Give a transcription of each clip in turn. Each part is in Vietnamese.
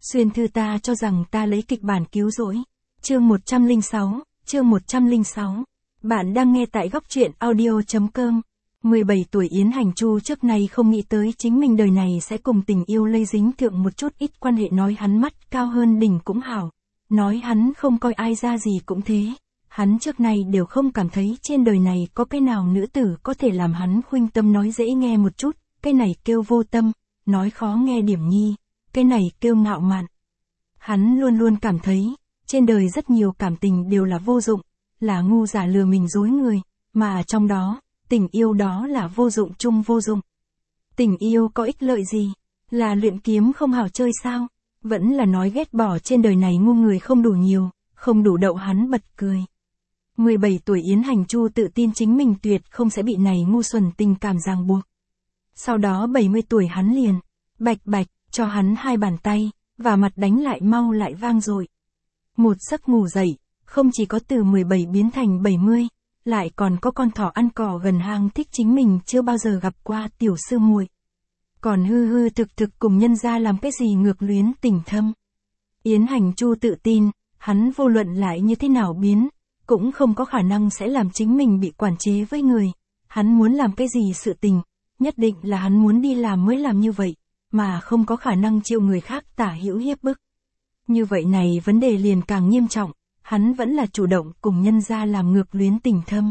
Xuyên thư ta cho rằng ta lấy kịch bản cứu rỗi. Chương 106. Bạn đang nghe tại góc truyện audio.com. 17 tuổi Yến Hành Chu trước nay không nghĩ tới chính mình đời này sẽ cùng tình yêu lây dính thượng một chút ít quan hệ, nói hắn mắt cao hơn đỉnh cũng hảo. Nói hắn không coi ai ra gì cũng thế. Hắn trước nay đều không cảm thấy trên đời này có cái nào nữ tử có thể làm hắn khuynh tâm, nói dễ nghe một chút, cái này kêu vô tâm, nói khó nghe điểm nhi, cái này kêu ngạo mạn. Hắn luôn luôn cảm thấy, trên đời rất nhiều cảm tình đều là vô dụng, là ngu giả lừa mình dối người, mà trong đó, tình yêu đó là vô dụng chung vô dụng. Tình yêu có ích lợi gì? Là luyện kiếm không hảo chơi sao? Vẫn là nói ghét bỏ trên đời này ngu người không đủ nhiều, không đủ đậu hắn bật cười. 17 tuổi Yến Hành Chu tự tin chính mình tuyệt không sẽ bị này ngu xuẩn tình cảm ràng buộc. Sau đó 70 tuổi hắn liền, bạch bạch, cho hắn 2 bàn tay, và mặt đánh lại mau lại vang dội. Một giấc ngủ dậy, không chỉ có từ 17 biến thành 70, lại còn có con thỏ ăn cỏ gần hang thích chính mình chưa bao giờ gặp qua tiểu sư muội. Còn hư hư thực thực cùng nhân gia làm cái gì ngược luyến tình thâm. Yến Hành Chu tự tin, hắn vô luận lại như thế nào biến, cũng không có khả năng sẽ làm chính mình bị quản chế với người. Hắn muốn làm cái gì sự tình, nhất định là hắn muốn đi làm mới làm như vậy, mà không có khả năng chịu người khác tả hữu hiếp bức. Như vậy này vấn đề liền càng nghiêm trọng, hắn vẫn là chủ động cùng nhân gia làm ngược luyến tình thâm.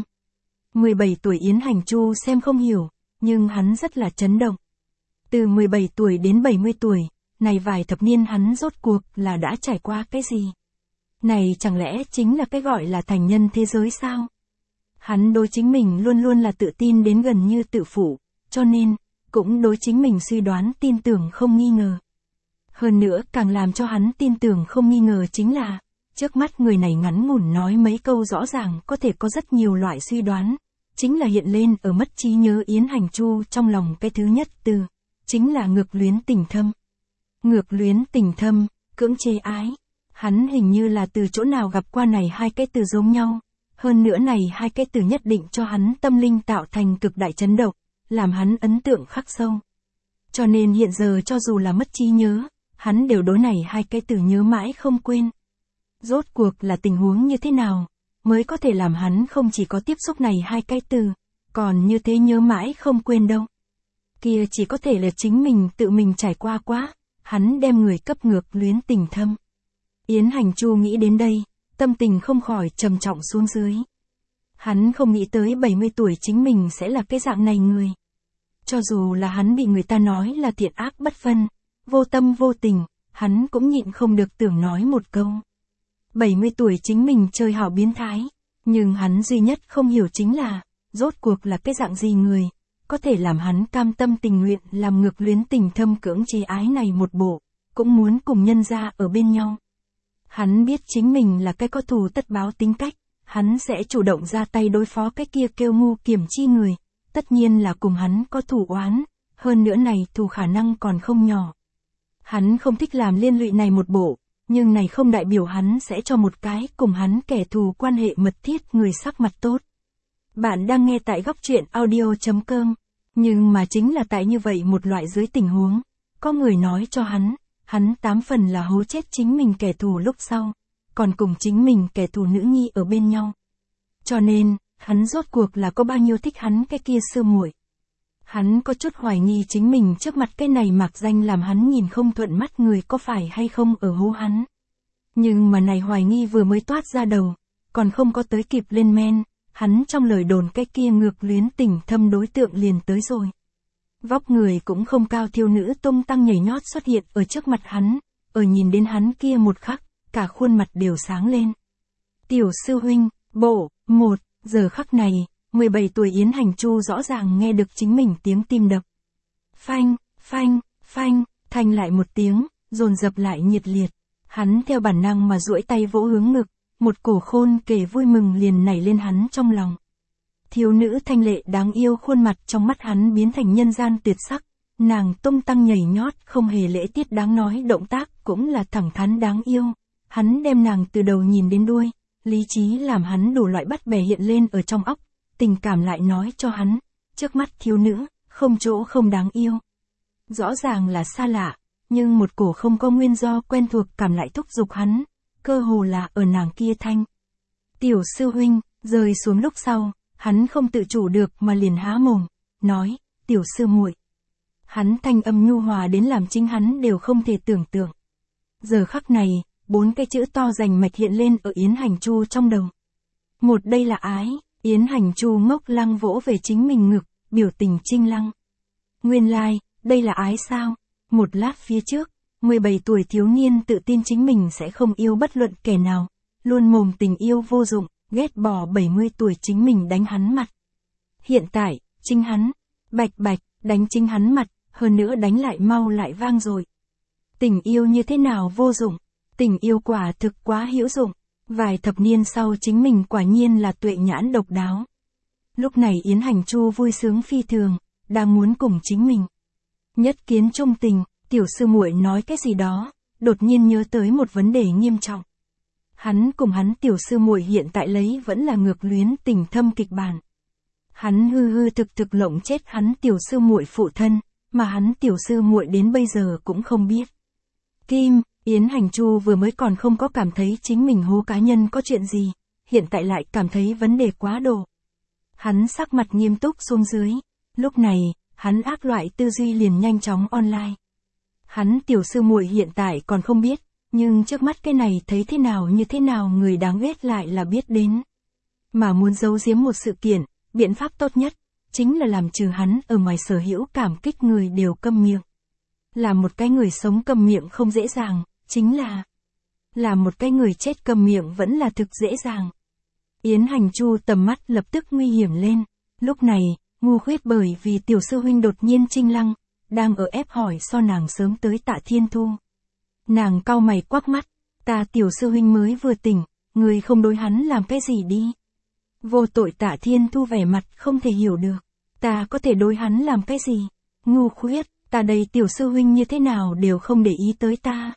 17 tuổi Yến Hành Chu xem không hiểu, nhưng hắn rất là chấn động. Từ 17 tuổi đến 70 tuổi, này vài thập niên hắn rốt cuộc là đã trải qua cái gì? Này chẳng lẽ chính là cái gọi là thành nhân thế giới sao? Hắn đối chính mình luôn luôn là tự tin đến gần như tự phụ, cho nên, cũng đối chính mình suy đoán tin tưởng không nghi ngờ. Hơn nữa càng làm cho hắn tin tưởng không nghi ngờ chính là, trước mắt người này ngắn ngủn nói mấy câu rõ ràng có thể có rất nhiều loại suy đoán, chính là hiện lên ở mất trí nhớ Yến Hành Chu trong lòng cái thứ nhất từ, chính là ngược luyến tình thâm. Ngược luyến tình thâm, cưỡng chế ái. Hắn hình như là từ chỗ nào gặp qua này 2 cái từ giống nhau, hơn nữa này 2 cái từ nhất định cho hắn tâm linh tạo thành cực đại chấn động, làm hắn ấn tượng khắc sâu. Cho nên hiện giờ cho dù là mất trí nhớ, hắn đều đối này 2 cái từ nhớ mãi không quên. Rốt cuộc là tình huống như thế nào, mới có thể làm hắn không chỉ có tiếp xúc này 2 cái từ, còn như thế nhớ mãi không quên đâu. Kia chỉ có thể là chính mình tự mình trải qua quá, hắn đem người cấp ngược luyến tình thâm. Yến Hành Chu nghĩ đến đây, tâm tình không khỏi trầm trọng xuống dưới. Hắn không nghĩ tới 70 tuổi chính mình sẽ là cái dạng này người. Cho dù là hắn bị người ta nói là thiện ác bất phân, vô tâm vô tình, hắn cũng nhịn không được tưởng nói một câu. 70 tuổi chính mình chơi hảo biến thái, nhưng hắn duy nhất không hiểu chính là, rốt cuộc là cái dạng gì người, có thể làm hắn cam tâm tình nguyện làm ngược luyến tình thâm cưỡng chế ái này một bộ, cũng muốn cùng nhân gia ở bên nhau. Hắn biết chính mình là cái có thù tất báo tính cách, hắn sẽ chủ động ra tay đối phó cái kia kêu ngu kiểm chi người, tất nhiên là cùng hắn có thù oán, hơn nữa này thù khả năng còn không nhỏ. Hắn không thích làm liên lụy này một bộ, nhưng này không đại biểu hắn sẽ cho một cái cùng hắn kẻ thù quan hệ mật thiết người sắc mặt tốt. Bạn đang nghe tại góc truyện audio.com, nhưng mà chính là tại như vậy một loại dưới tình huống, có người nói cho hắn 8 phần là hố chết chính mình kẻ thù lúc sau, còn cùng chính mình kẻ thù nữ nhi ở bên nhau. Cho nên, hắn rốt cuộc là có bao nhiêu thích hắn cái kia sư muội. Hắn có chút hoài nghi chính mình trước mặt cái này mạc danh làm hắn nhìn không thuận mắt người có phải hay không ở hố hắn. Nhưng mà này hoài nghi vừa mới toát ra đầu, còn không có tới kịp lên men, hắn trong lời đồn cái kia ngược luyến tình thâm đối tượng liền tới rồi. Vóc người cũng không cao thiếu nữ tung tăng nhảy nhót xuất hiện ở trước mặt hắn, ở nhìn đến hắn kia một khắc, cả khuôn mặt đều sáng lên. Tiểu sư huynh, giờ khắc này, 17 tuổi Yến Hành Chu rõ ràng nghe được chính mình tiếng tim đập. Phanh, phanh, phanh, thanh lại một tiếng, dồn dập lại nhiệt liệt. Hắn theo bản năng mà duỗi tay vỗ hướng ngực, một cổ khôn kể vui mừng liền nảy lên hắn trong lòng. Thiếu nữ thanh lệ đáng yêu khuôn mặt trong mắt hắn biến thành nhân gian tuyệt sắc, nàng tung tăng nhảy nhót không hề lễ tiết đáng nói, động tác cũng là thẳng thắn đáng yêu. Hắn đem nàng từ đầu nhìn đến đuôi, lý trí làm hắn đủ loại bắt bẻ hiện lên ở trong óc, tình cảm lại nói cho hắn, trước mắt thiếu nữ, không chỗ không đáng yêu. Rõ ràng là xa lạ, nhưng một cổ không có nguyên do quen thuộc cảm lại thúc giục hắn, cơ hồ là ở nàng kia thanh. Tiểu sư huynh, rơi xuống lúc sau, hắn không tự chủ được mà liền há mồm, nói, tiểu sư muội. Hắn thanh âm nhu hòa đến làm chính hắn đều không thể tưởng tượng. Giờ khắc này, 4 cái chữ to rành mạch hiện lên ở Yến Hành Chu trong đầu. Một đây là ái, Yến Hành Chu ngốc lăng vỗ về chính mình ngực, biểu tình trinh lăng. Nguyên lai, đây là ái sao? Một lát phía trước, 17 tuổi thiếu niên tự tin chính mình sẽ không yêu bất luận kẻ nào, luôn mồm tình yêu vô dụng, ghét bỏ 70 tuổi chính mình đánh hắn mặt. Hiện tại, chính hắn, bạch bạch, đánh chính hắn mặt, hơn nữa đánh lại mau lại vang rồi. Tình yêu như thế nào vô dụng, tình yêu quả thực quá hữu dụng, vài thập niên sau chính mình quả nhiên là tuệ nhãn độc đáo. Lúc này Yến Hành Chu vui sướng phi thường, đang muốn cùng chính mình nhất kiến trung tình, tiểu sư muội nói cái gì đó, đột nhiên nhớ tới một vấn đề nghiêm trọng. Hắn cùng hắn tiểu sư muội hiện tại lấy vẫn là ngược luyến tình thâm kịch bản. Hắn hư hư thực thực lộng chết hắn tiểu sư muội phụ thân, mà hắn tiểu sư muội đến bây giờ cũng không biết. Kim, Yến Hành Chu vừa mới còn không có cảm thấy chính mình hố cá nhân có chuyện gì, hiện tại lại cảm thấy vấn đề quá độ. Hắn sắc mặt nghiêm túc xuống dưới, lúc này, hắn ác loại tư duy liền nhanh chóng online. Hắn tiểu sư muội hiện tại còn không biết, nhưng trước mắt cái này thấy thế nào như thế nào người đáng ghét lại là biết đến. Mà muốn giấu giếm một sự kiện, biện pháp tốt nhất, chính là làm trừ hắn ở ngoài sở hữu cảm kích người đều câm miệng. Là một cái người sống câm miệng không dễ dàng, chính là một cái người chết câm miệng vẫn là thực dễ dàng. Yến Hành Chu tầm mắt lập tức nguy hiểm lên, lúc này, Ngu Khuyết bởi vì tiểu sư huynh đột nhiên trinh lăng, đang ở ép hỏi so nàng sớm tới Tạ Thiên Thu. Nàng cau mày quắc mắt, ta tiểu sư huynh mới vừa tỉnh, người không đối hắn làm cái gì đi. Vô tội Tạ Thiên Thu vẻ mặt không thể hiểu được, ta có thể đối hắn làm cái gì? Ngu Khuyết, ta đây tiểu sư huynh như thế nào đều không để ý tới ta.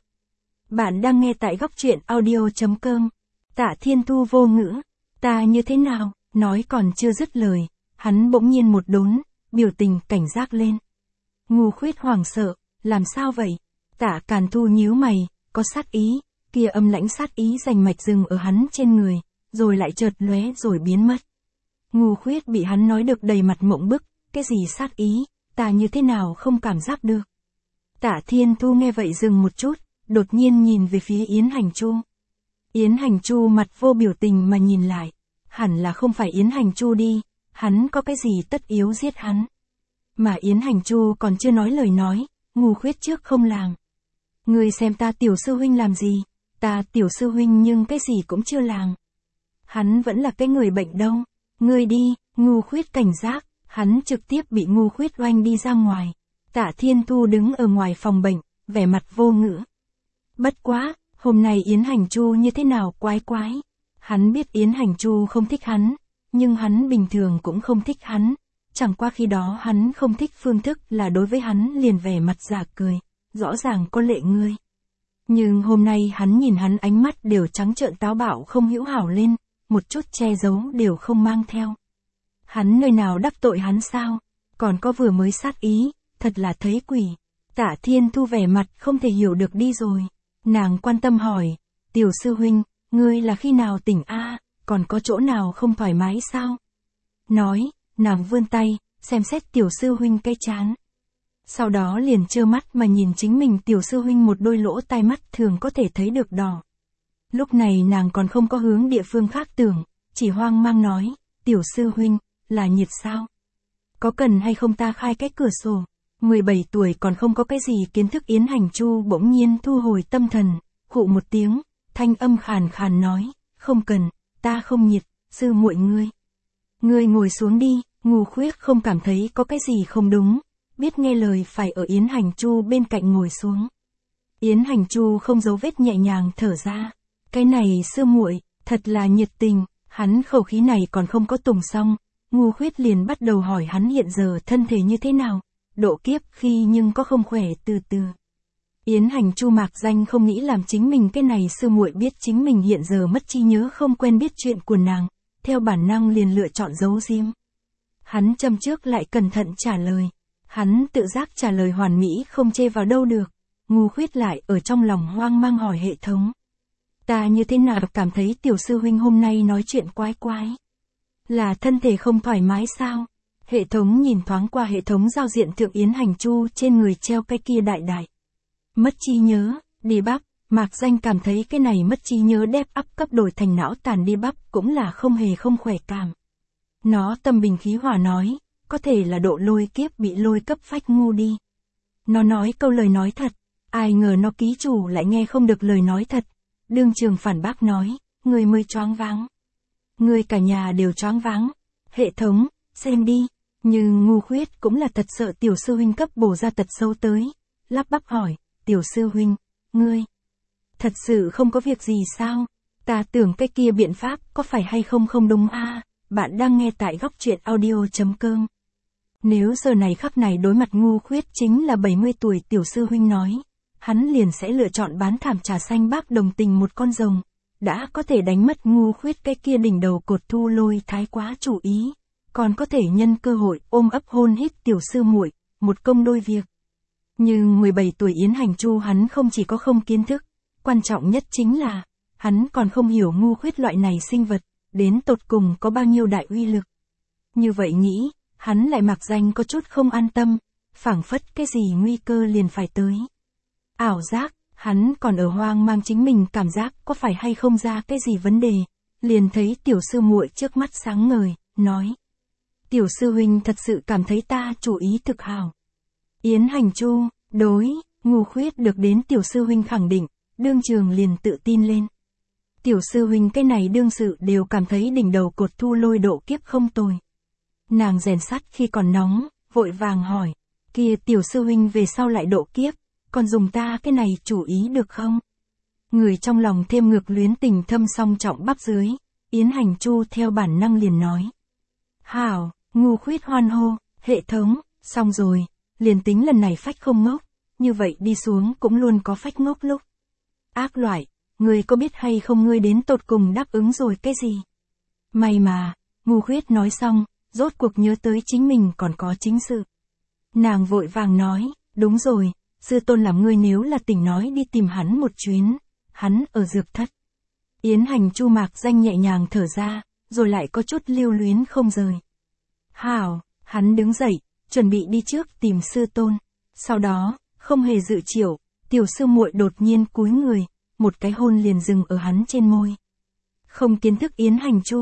Bạn đang nghe tại góc truyện audio.com. Tạ Thiên Thu vô ngữ, ta như thế nào, nói còn chưa dứt lời, hắn bỗng nhiên một đốn, biểu tình cảnh giác lên. Ngu Khuyết hoảng sợ, làm sao vậy? Tạ Càn Thu nhíu mày, có sát ý, kia âm lãnh sát ý rành mạch dừng ở hắn trên người, rồi lại chợt lóe rồi biến mất. Ngu Khuyết bị hắn nói được đầy mặt mộng bức, cái gì sát ý, ta như thế nào không cảm giác được. Tạ Thiên Thu nghe vậy dừng một chút, đột nhiên nhìn về phía Yến Hành Chu. Yến Hành Chu mặt vô biểu tình mà nhìn lại, hẳn là không phải Yến Hành Chu đi, hắn có cái gì tất yếu giết hắn. Mà Yến Hành Chu còn chưa nói lời nói, Ngu Khuyết trước không làm. Ngươi xem ta tiểu sư huynh làm gì, ta tiểu sư huynh nhưng cái gì cũng chưa làm. Hắn vẫn là cái người bệnh đâu, ngươi đi, Ngu Khuyết cảnh giác, hắn trực tiếp bị Ngu Khuyết oanh đi ra ngoài. Tạ Thiên Thu đứng ở ngoài phòng bệnh, vẻ mặt vô ngữ. Bất quá, hôm nay Yến Hành Chu như thế nào quái quái. Hắn biết Yến Hành Chu không thích hắn, nhưng hắn bình thường cũng không thích hắn. Chẳng qua khi đó hắn không thích phương thức là đối với hắn liền vẻ mặt giả cười, rõ ràng có lệ ngươi. Nhưng hôm nay hắn nhìn hắn ánh mắt đều trắng trợn táo bạo không hữu hảo lên, một chút che giấu đều không mang theo. Hắn nơi nào đắc tội hắn sao, còn có vừa mới sát ý, thật là thấy quỷ. Tạ Thiên Thu vẻ mặt không thể hiểu được đi rồi, nàng quan tâm hỏi, tiểu sư huynh, ngươi là khi nào tỉnh a, còn có chỗ nào không thoải mái sao? Nói, nàng vươn tay, xem xét tiểu sư huynh cái trán. Sau đó liền trơ mắt mà nhìn chính mình tiểu sư huynh một đôi lỗ tai mắt thường có thể thấy được đỏ. Lúc này nàng còn không có hướng địa phương khác tưởng, chỉ hoang mang nói, tiểu sư huynh, là nhiệt sao? Có cần hay không ta khai cái cửa sổ? 17 tuổi còn không có cái gì kiến thức Yến Hành Chu bỗng nhiên thu hồi tâm thần, khụ một tiếng, thanh âm khàn khàn nói, không cần, ta không nhiệt, sư muội ngươi. Ngươi ngồi xuống đi, Ngu Khuyết không cảm thấy có cái gì không đúng, biết nghe lời phải ở Yến Hành Chu bên cạnh ngồi xuống. Yến Hành Chu không giấu vết nhẹ nhàng thở ra, cái này sư muội, thật là nhiệt tình, hắn khẩu khí này còn không có tùng xong, Ngu Khuyết liền bắt đầu hỏi hắn hiện giờ thân thể như thế nào, độ kiếp khi nhưng có không khỏe từ từ. Yến Hành Chu mạc danh không nghĩ làm chính mình cái này sư muội biết chính mình hiện giờ mất trí nhớ không quen biết chuyện của nàng, theo bản năng liền lựa chọn giấu giếm. Hắn châm trước lại cẩn thận trả lời, hắn tự giác trả lời hoàn mỹ không chê vào đâu được, Ngu Khuyết lại ở trong lòng hoang mang hỏi hệ thống. Ta như thế nào cảm thấy tiểu sư huynh hôm nay nói chuyện quái quái? Là thân thể không thoải mái sao? Hệ thống nhìn thoáng qua hệ thống giao diện Thượng Yến Hành Chu trên người treo cái kia đại đại. Mất trí nhớ, đi bắp, Mạc Danh cảm thấy cái này mất trí nhớ đép ắp cấp đổi thành não tàn đi bắp cũng là không hề không khỏe cảm. Nó tâm bình khí hòa nói, có thể là độ lôi kiếp bị lôi cấp phách ngu đi. Nó nói câu lời nói thật, ai ngờ nó ký chủ lại nghe không được lời nói thật. Đương trường phản bác nói, người mới choáng váng. Người cả nhà đều choáng váng. Hệ thống, xem đi. Nhưng Ngu Khuyết cũng là thật sợ tiểu sư huynh cấp bổ ra tật xấu tới. Lắp bắp hỏi, tiểu sư huynh, ngươi thật sự không có việc gì sao? Ta tưởng cái kia biện pháp có phải hay không không đúng a? Bạn đang nghe tại góc truyện audio.com. Nếu giờ này khắc này đối mặt Ngu Khuyết chính là 70 tuổi tiểu sư huynh nói, hắn liền sẽ lựa chọn bán thảm trà xanh bác đồng tình một con rồng. Đã có thể đánh mất Ngu Khuyết cái kia đỉnh đầu cột thu lôi thái quá chủ ý, còn có thể nhân cơ hội ôm ấp hôn hít tiểu sư muội, một công đôi việc. Nhưng 17 tuổi Yến Hành Chu hắn không chỉ có không kiến thức, quan trọng nhất chính là, hắn còn không hiểu Ngu Khuyết loại này sinh vật, đến tột cùng có bao nhiêu đại uy lực. Như vậy nghĩ, hắn lại Mạc Danh có chút không an tâm, phảng phất cái gì nguy cơ liền phải tới. Ảo giác, hắn còn ở hoang mang chính mình cảm giác có phải hay không ra cái gì vấn đề, liền thấy tiểu sư muội trước mắt sáng ngời, nói. Tiểu sư huynh thật sự cảm thấy ta chủ ý thực hảo. Yến Hành Chu, đối, Ngu Khuyết được đến tiểu sư huynh khẳng định, đương trường liền tự tin lên. Tiểu sư huynh cái này đương sự đều cảm thấy đỉnh đầu cột thu lôi độ kiếp không tồi. Nàng rèn sắt khi còn nóng, vội vàng hỏi, kia tiểu sư huynh về sau lại độ kiếp, còn dùng ta cái này chủ ý được không? Người trong lòng thêm ngược luyến tình thâm song trọng bắp dưới, Yến Hành Chu theo bản năng liền nói. Hảo, Ngu Khuyết hoan hô, hệ thống, xong rồi, liền tính lần này phách không ngốc, như vậy đi xuống cũng luôn có phách ngốc lúc. Ác loại, ngươi có biết hay không ngươi đến tột cùng đáp ứng rồi cái gì? May mà, Ngu Khuyết nói xong, rốt cuộc nhớ tới chính mình còn có chính sự. Nàng vội vàng nói, đúng rồi, sư tôn làm ngươi nếu là tỉnh nói đi tìm hắn một chuyến, hắn ở dược thất. Yến Hành Chu Mạc Danh nhẹ nhàng thở ra, rồi lại có chút lưu luyến không rời. Hảo, hắn đứng dậy, chuẩn bị đi trước tìm sư tôn. Sau đó, không hề dự triệu, tiểu sư muội đột nhiên cúi người, một cái hôn liền dừng ở hắn trên môi. Không kiến thức Yến Hành Chu,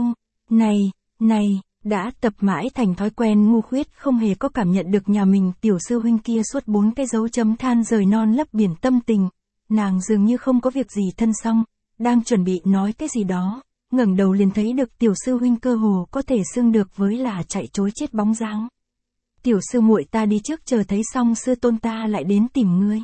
này, đã tập mãi thành thói quen Ngu Khuyết không hề có cảm nhận được nhà mình tiểu sư huynh kia suốt 4 cái dấu chấm than rời non lấp biển tâm tình. Nàng dường như không có việc gì thân xong, đang chuẩn bị nói cái gì đó, ngẩng đầu liền thấy được tiểu sư huynh cơ hồ có thể xưng được với là chạy trối chết bóng dáng. Tiểu sư muội ta đi trước chờ thấy xong sư tôn ta lại đến tìm ngươi.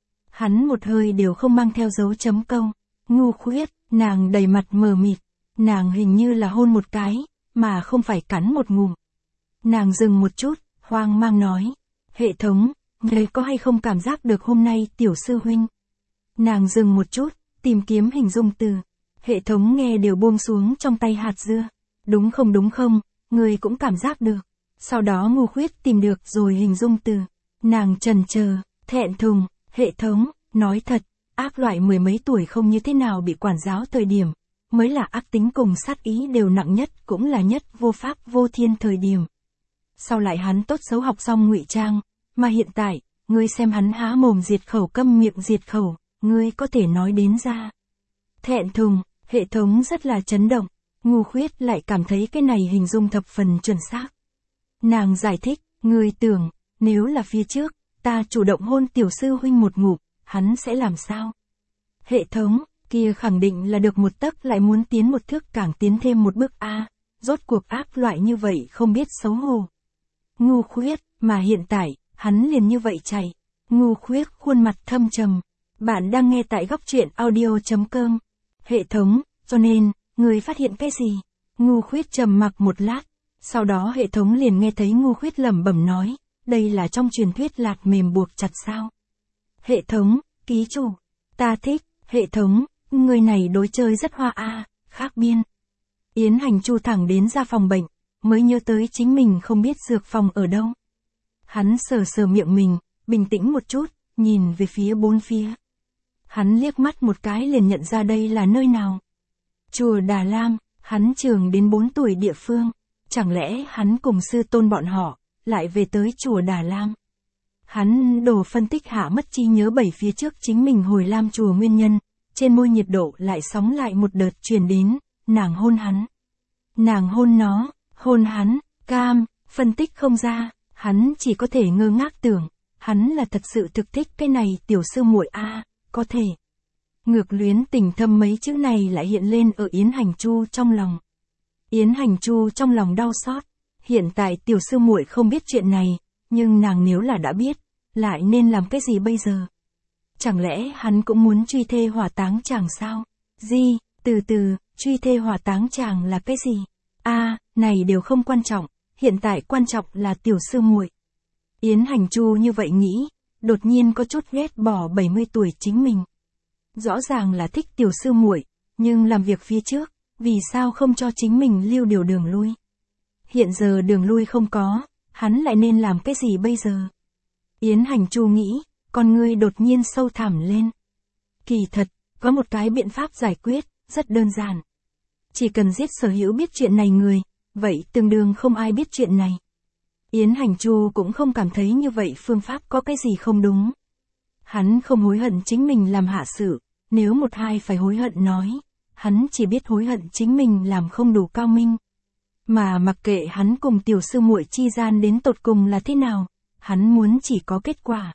Hắn một hơi đều không mang theo dấu chấm câu. Ngu Khuyết, nàng đầy mặt mờ mịt, nàng hình như là hôn một cái, mà không phải cắn một ngụm. Nàng dừng một chút, hoang mang nói, hệ thống, ngươi có hay không cảm giác được hôm nay tiểu sư huynh? Nàng dừng một chút, tìm kiếm hình dung từ. Hệ thống nghe đều buông xuống trong tay hạt dưa. Đúng không, ngươi cũng cảm giác được. Sau đó Ngu Khuyết tìm được rồi hình dung từ. Nàng chần chờ, thẹn thùng, hệ thống, nói thật, ác loại mười mấy tuổi không như thế nào bị quản giáo thời điểm, mới là ác tính cùng sát ý đều nặng nhất cũng là nhất vô pháp vô thiên thời điểm. Sau lại hắn tốt xấu học xong ngụy trang, mà hiện tại, ngươi xem hắn há mồm diệt khẩu câm miệng diệt khẩu, ngươi có thể nói đến ra. Thẹn thùng, hệ thống rất là chấn động, Ngu Khuyết lại cảm thấy cái này hình dung thập phần chuẩn xác. Nàng giải thích, ngươi tưởng, nếu là phía trước, ta chủ động hôn tiểu sư huynh một ngụm, hắn sẽ làm sao? Hệ thống, kia khẳng định là được một tấc lại muốn tiến một thước càng tiến thêm một bước a. Rốt cuộc ác loại như vậy không biết xấu hổ. Ngu Khuyết, mà hiện tại, hắn liền như vậy chạy. Ngu Khuyết khuôn mặt thâm trầm. Bạn đang nghe tại góc truyện audio.com. Hệ thống, cho nên, người phát hiện cái gì? Ngu Khuyết trầm mặc một lát. Sau đó hệ thống liền nghe thấy Ngu Khuyết lẩm bẩm nói, đây là trong truyền thuyết lạt mềm buộc chặt sao? Hệ thống, ký chủ, ta thích, hệ thống, người này đối chơi rất hoa a, khác biên. Yến Hành Chu thẳng đến ra phòng bệnh, mới nhớ tới chính mình không biết dược phòng ở đâu. Hắn sờ sờ miệng mình, bình tĩnh một chút, nhìn về phía bốn phía. Hắn liếc mắt một cái liền nhận ra đây là nơi nào. Chùa Đà Lam, hắn trường đến 4 tuổi địa phương. Chẳng lẽ hắn cùng sư tôn bọn họ, lại về tới chùa Đà Lam. Hắn đồ phân tích hạ mất trí nhớ 7 phía trước chính mình hồi Lam chùa nguyên nhân, trên môi nhiệt độ lại sóng lại một đợt truyền đến, nàng hôn hắn. Nàng hôn nó, hôn hắn, cam, phân tích không ra, hắn chỉ có thể ngơ ngác tưởng, hắn là thật sự thực thích cái này tiểu sư muội a, có thể. Ngược luyến tình thâm mấy chữ này lại hiện lên ở Yến Hành Chu trong lòng. Yến Hành Chu trong lòng đau xót, hiện tại tiểu sư muội không biết chuyện này, nhưng nàng nếu là đã biết, lại nên làm cái gì bây giờ? Chẳng lẽ hắn cũng muốn truy thê hỏa táng chàng sao? Gì, từ từ, truy thê hỏa táng chàng là cái gì? Này đều không quan trọng, hiện tại quan trọng là tiểu sư muội. Yến Hành Chu như vậy nghĩ, đột nhiên có chút ghét bỏ 70 tuổi chính mình. Rõ ràng là thích tiểu sư muội, nhưng làm việc phía trước, vì sao không cho chính mình lưu điều đường lui? Hiện giờ đường lui không có, hắn lại nên làm cái gì bây giờ? Yến Hành Chu nghĩ, con ngươi đột nhiên sâu thẳm lên. Kỳ thật, có một cái biện pháp giải quyết, rất đơn giản. Chỉ cần giết sở hữu biết chuyện này người, vậy tương đương không ai biết chuyện này. Yến Hành Chu cũng không cảm thấy như vậy phương pháp có cái gì không đúng. Hắn không hối hận chính mình làm hạ sự, nếu một hai phải hối hận nói, hắn chỉ biết hối hận chính mình làm không đủ cao minh. Mà mặc kệ hắn cùng tiểu sư muội chi gian đến tột cùng là thế nào, hắn muốn chỉ có kết quả.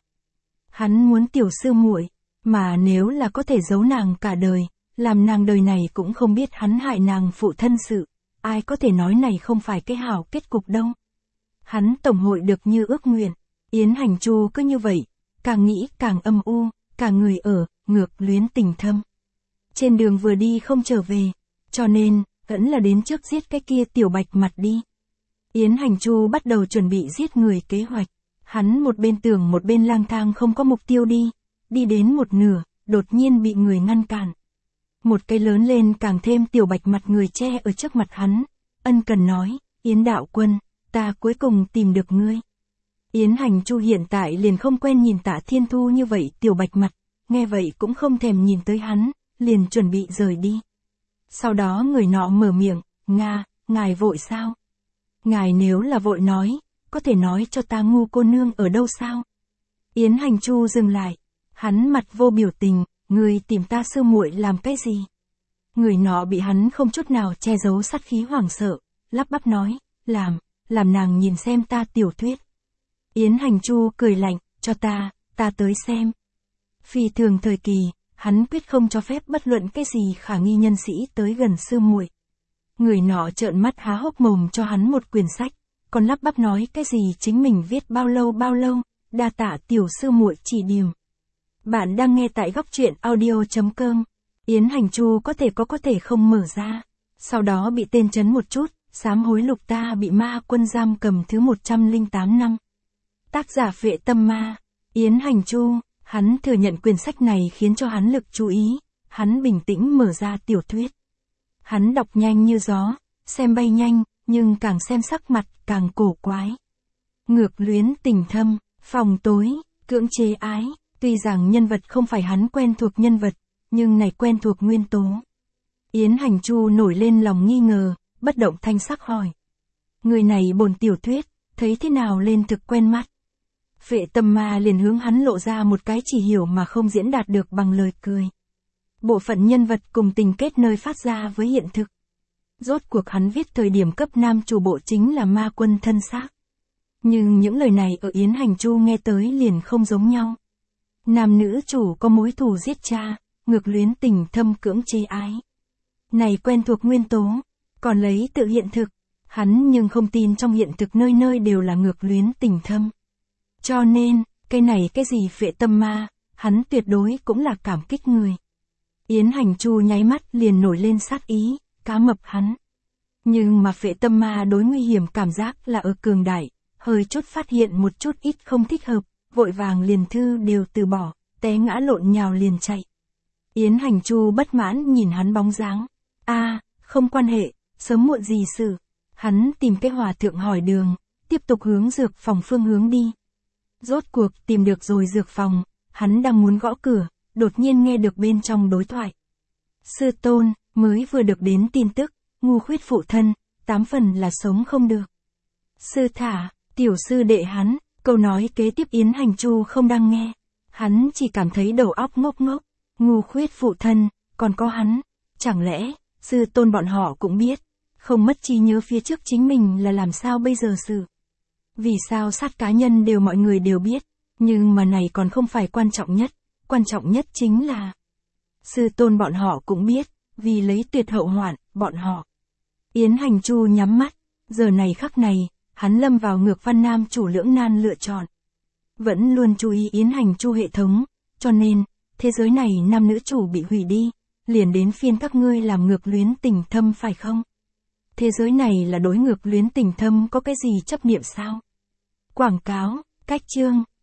Hắn muốn tiểu sư muội, mà nếu là có thể giấu nàng cả đời, làm nàng đời này cũng không biết hắn hại nàng phụ thân sự, ai có thể nói này không phải cái hảo kết cục đâu. Hắn tổng hội được như ước nguyện, Yến Hành Chu cứ như vậy, càng nghĩ càng âm u, cả người ở, ngược luyến tình thâm. Trên đường vừa đi không trở về, cho nên, vẫn là đến trước giết cái kia tiểu bạch mặt đi. Yến Hành Chu bắt đầu chuẩn bị giết người kế hoạch, hắn một bên tưởng một bên lang thang không có mục tiêu đi đến một nửa, đột nhiên bị người ngăn cản. Một cây lớn lên càng thêm tiểu bạch mặt người che ở trước mặt hắn, ân cần nói, Yến đạo quân, ta cuối cùng tìm được ngươi. Yến Hành Chu hiện tại liền không quen nhìn Tạ Thiên Thu như vậy tiểu bạch mặt, nghe vậy cũng không thèm nhìn tới hắn, liền chuẩn bị rời đi. Sau đó người nọ mở miệng, ngài vội sao? Ngài nếu là vội nói, có thể nói cho ta ngu cô nương ở đâu sao? Yến Hành Chu dừng lại, hắn mặt vô biểu tình, người tìm ta sư muội làm cái gì? Người nọ bị hắn không chút nào che giấu sát khí hoảng sợ, lắp bắp nói, làm nàng nhìn xem ta tiểu thuyết. Yến Hành Chu cười lạnh, cho ta tới xem. Phi thường thời kỳ, hắn quyết không cho phép bất luận cái gì khả nghi nhân sĩ tới gần sư muội. Người nọ trợn mắt há hốc mồm cho hắn một quyển sách, còn lắp bắp nói cái gì chính mình viết bao lâu, đa tạ tiểu sư muội chỉ điểm. Bạn đang nghe tại góc truyện audio.com. Yến Hành Chu có thể không mở ra. Sau đó bị tên trấn một chút, sám hối lục ta bị ma quân giam cầm thứ 108 năm. Tác giả Phệ Tâm Ma. Yến Hành Chu, hắn thừa nhận quyển sách này khiến cho hắn lực chú ý, hắn bình tĩnh mở ra tiểu thuyết. Hắn đọc nhanh như gió, xem bay nhanh, nhưng càng xem sắc mặt càng cổ quái. Ngược luyến tình thâm, phòng tối, cưỡng chế ái, tuy rằng nhân vật không phải hắn quen thuộc nhân vật, nhưng này quen thuộc nguyên tố. Yến Hành Chu nổi lên lòng nghi ngờ, bất động thanh sắc hỏi. Người này bổn tiểu thuyết, thấy thế nào lên thực quen mắt. Phệ Tâm Ma liền hướng hắn lộ ra một cái chỉ hiểu mà không diễn đạt được bằng lời cười. Bộ phận nhân vật cùng tình kết nơi phát ra với hiện thực. Rốt cuộc hắn viết thời điểm cấp nam chủ bộ chính là ma quân thân xác. Nhưng những lời này ở Yến Hành Chu nghe tới liền không giống nhau. Nam nữ chủ có mối thù giết cha, ngược luyến tình thâm cưỡng chế ái. Này quen thuộc nguyên tố, còn lấy tự hiện thực, hắn nhưng không tin trong hiện thực nơi nơi đều là ngược luyến tình thâm. Cho nên, cái này cái gì Phệ Tâm Ma, hắn tuyệt đối cũng là cảm kích người. Yến Hành Chu nháy mắt liền nổi lên sát ý, cá mập hắn. Nhưng mà Phệ Tâm Ma đối nguy hiểm cảm giác là ở cường đại, hơi chút phát hiện một chút ít không thích hợp, vội vàng liền thư đều từ bỏ, té ngã lộn nhào liền chạy. Yến Hành Chu bất mãn nhìn hắn bóng dáng. Không quan hệ, sớm muộn gì sự. Hắn tìm cái hòa thượng hỏi đường, tiếp tục hướng dược phòng phương hướng đi. Rốt cuộc tìm được rồi dược phòng, Hắn đang muốn gõ cửa, đột nhiên nghe được bên trong đối thoại. Sư tôn, mới vừa được đến tin tức, ngu khuyết phụ thân, 8 phần là sống không được. Sư thả, tiểu sư đệ hắn, câu nói kế tiếp Yến Hành Chu không đang nghe. Hắn chỉ cảm thấy đầu óc ngốc ngốc, ngu khuyết phụ thân, còn có hắn, chẳng lẽ, sư tôn bọn họ cũng biết, không mất trí nhớ phía trước chính mình là làm sao bây giờ sự. Vì sao sát cá nhân đều mọi người đều biết, nhưng mà này còn không phải quan trọng nhất chính là sư tôn bọn họ cũng biết, vì lấy tuyệt hậu hoạn, bọn họ. Yến Hành Chu nhắm mắt, giờ này khắc này, hắn lâm vào ngược văn nam chủ lưỡng nan lựa chọn. Vẫn luôn chú ý Yến Hành Chu hệ thống, cho nên, thế giới này nam nữ chủ bị hủy đi, liền đến phiên các ngươi làm ngược luyến tình thâm phải không? Thế giới này là đối ngược luyến tình thâm có cái gì chấp niệm sao? Quảng cáo, cách chương.